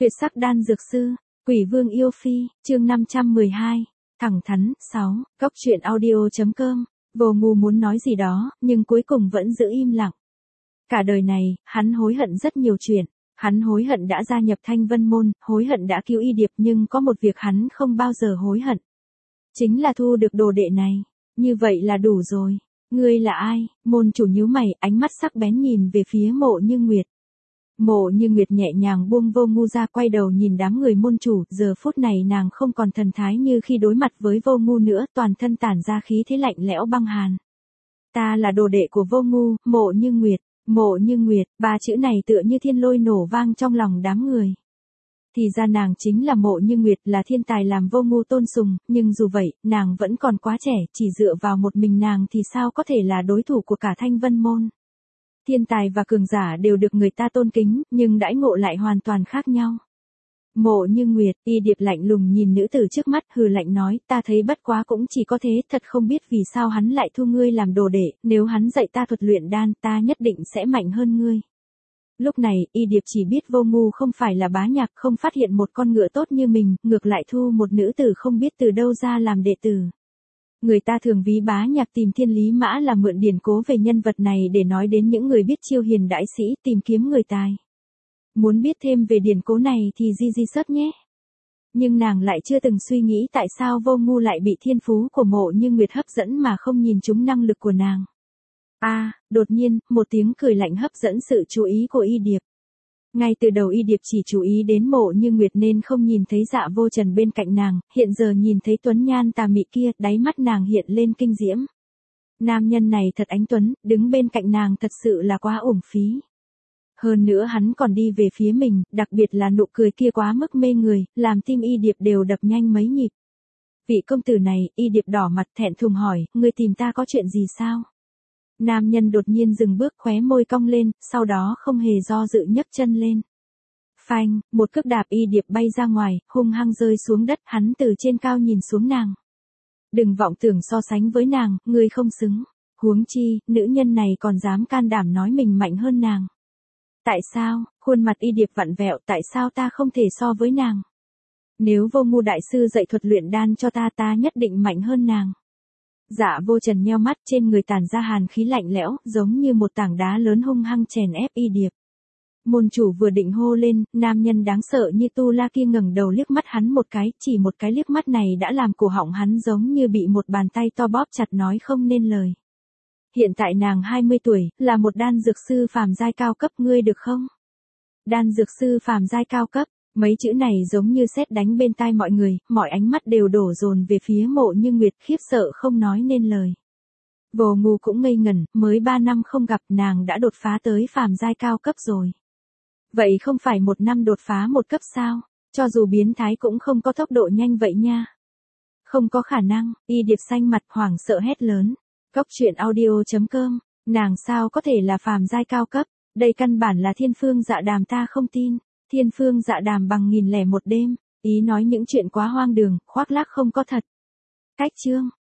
Tuyệt sắc đan dược sư, Quỷ Vương yêu phi, chương 512, thẳng thắn, 6, Cốc truyện audio.com. Vô Ngu muốn nói gì đó, nhưng cuối cùng vẫn giữ im lặng. Cả đời này, hắn hối hận rất nhiều chuyện. Hắn hối hận đã gia nhập Thanh Vân Môn, hối hận đã cứu Y Điệp, nhưng có một việc hắn không bao giờ hối hận. Chính là thu được đồ đệ này. Như vậy là đủ rồi. Ngươi là ai? Môn chủ nhíu mày, ánh mắt sắc bén nhìn về phía Mộ Như Nguyệt. Mộ Như Nguyệt nhẹ nhàng buông Vô Ngu ra, quay đầu nhìn đám người môn chủ, giờ phút này nàng không còn thần thái như khi đối mặt với Vô Ngu nữa, toàn thân tản ra khí thế lạnh lẽo băng hàn. Ta là đồ đệ của Vô Ngu, Mộ Như Nguyệt. Mộ Như Nguyệt, ba chữ này tựa như thiên lôi nổ vang trong lòng đám người. Thì ra nàng chính là Mộ Như Nguyệt, là thiên tài làm Vô Ngu tôn sùng, nhưng dù vậy, nàng vẫn còn quá trẻ, chỉ dựa vào một mình nàng thì sao có thể là đối thủ của cả Thanh Vân Môn. Thiên tài và cường giả đều được người ta tôn kính, nhưng đãi ngộ lại hoàn toàn khác nhau. Mộ Như Nguyệt, Y Điệp lạnh lùng nhìn nữ tử trước mắt, hừ lạnh nói, ta thấy bất quá cũng chỉ có thế, thật không biết vì sao hắn lại thu ngươi làm đồ đệ, nếu hắn dạy ta thuật luyện đan, ta nhất định sẽ mạnh hơn ngươi. Lúc này, Y Điệp chỉ biết Vô Ngu không phải là bá nhạc, không phát hiện một con ngựa tốt như mình, ngược lại thu một nữ tử không biết từ đâu ra làm đệ tử. Người ta thường ví bá nhạc tìm Thiên Lý Mã là mượn điển cố về nhân vật này để nói đến những người biết chiêu hiền đại sĩ, tìm kiếm người tài. Muốn biết thêm về điển cố này thì di search nhé. Nhưng nàng lại chưa từng suy nghĩ tại sao Vô Ngu lại bị thiên phú của Mộ Như Nguyệt hấp dẫn mà không nhìn trúng năng lực của nàng. Đột nhiên, một tiếng cười lạnh hấp dẫn sự chú ý của Y Điệp. Ngay từ đầu Y Điệp chỉ chú ý đến Mộ Như Nguyệt nên không nhìn thấy Dạ Vô Trần bên cạnh nàng, hiện giờ nhìn thấy tuấn nhan tà mị kia, đáy mắt nàng hiện lên kinh diễm. Nam nhân này thật anh tuấn, đứng bên cạnh nàng thật sự là quá uổng phí. Hơn nữa hắn còn đi về phía mình, đặc biệt là nụ cười kia quá mức mê người, làm tim Y Điệp đều đập nhanh mấy nhịp. Vị công tử này, Y Điệp đỏ mặt thẹn thùng hỏi, ngươi tìm ta có chuyện gì sao? Nam nhân đột nhiên dừng bước, khóe môi cong lên, sau đó không hề do dự nhấc chân lên. Phanh, một cước đạp Y Điệp bay ra ngoài, hung hăng rơi xuống đất, hắn từ trên cao nhìn xuống nàng. Đừng vọng tưởng so sánh với nàng, ngươi không xứng. Huống chi, nữ nhân này còn dám can đảm nói mình mạnh hơn nàng. Tại sao? Khuôn mặt Y Điệp vặn vẹo, tại sao ta không thể so với nàng? Nếu Vô Ngu đại sư dạy thuật luyện đan cho ta, ta nhất định mạnh hơn nàng. Dạ Vô Trần nheo mắt, trên người tản ra hàn khí lạnh lẽo, giống như một tảng đá lớn hung hăng chèn ép Y Điệp. Môn chủ vừa định hô lên, nam nhân đáng sợ như Tu La kia ngẩng đầu liếc mắt hắn một cái, chỉ một cái liếc mắt này đã làm cổ họng hắn giống như bị một bàn tay to bóp chặt, nói không nên lời. Hiện tại nàng 20 tuổi, là một đan dược sư phàm giai cao cấp, ngươi được không? Đan dược sư phàm giai cao cấp, mấy chữ này giống như sét đánh bên tai mọi người, mọi ánh mắt đều đổ dồn về phía Mộ Như Nguyệt, khiếp sợ không nói nên lời. Vô Ngu cũng ngây ngẩn, mới 3 năm không gặp nàng đã đột phá tới phàm giai cao cấp rồi. Vậy không phải 1 năm đột phá 1 cấp sao? Cho dù biến thái cũng không có tốc độ nhanh vậy nha. Không có khả năng, Y Điệp xanh mặt hoảng sợ hét lớn. Cốc truyện audio.com, nàng sao có thể là phàm giai cao cấp, đây căn bản là Thiên Phương Dạ Đàm, ta không tin. Thiên Phương Dạ Đàm bằng 1001 đêm, ý nói những chuyện quá hoang đường, khoác lác không có thật. Cách chương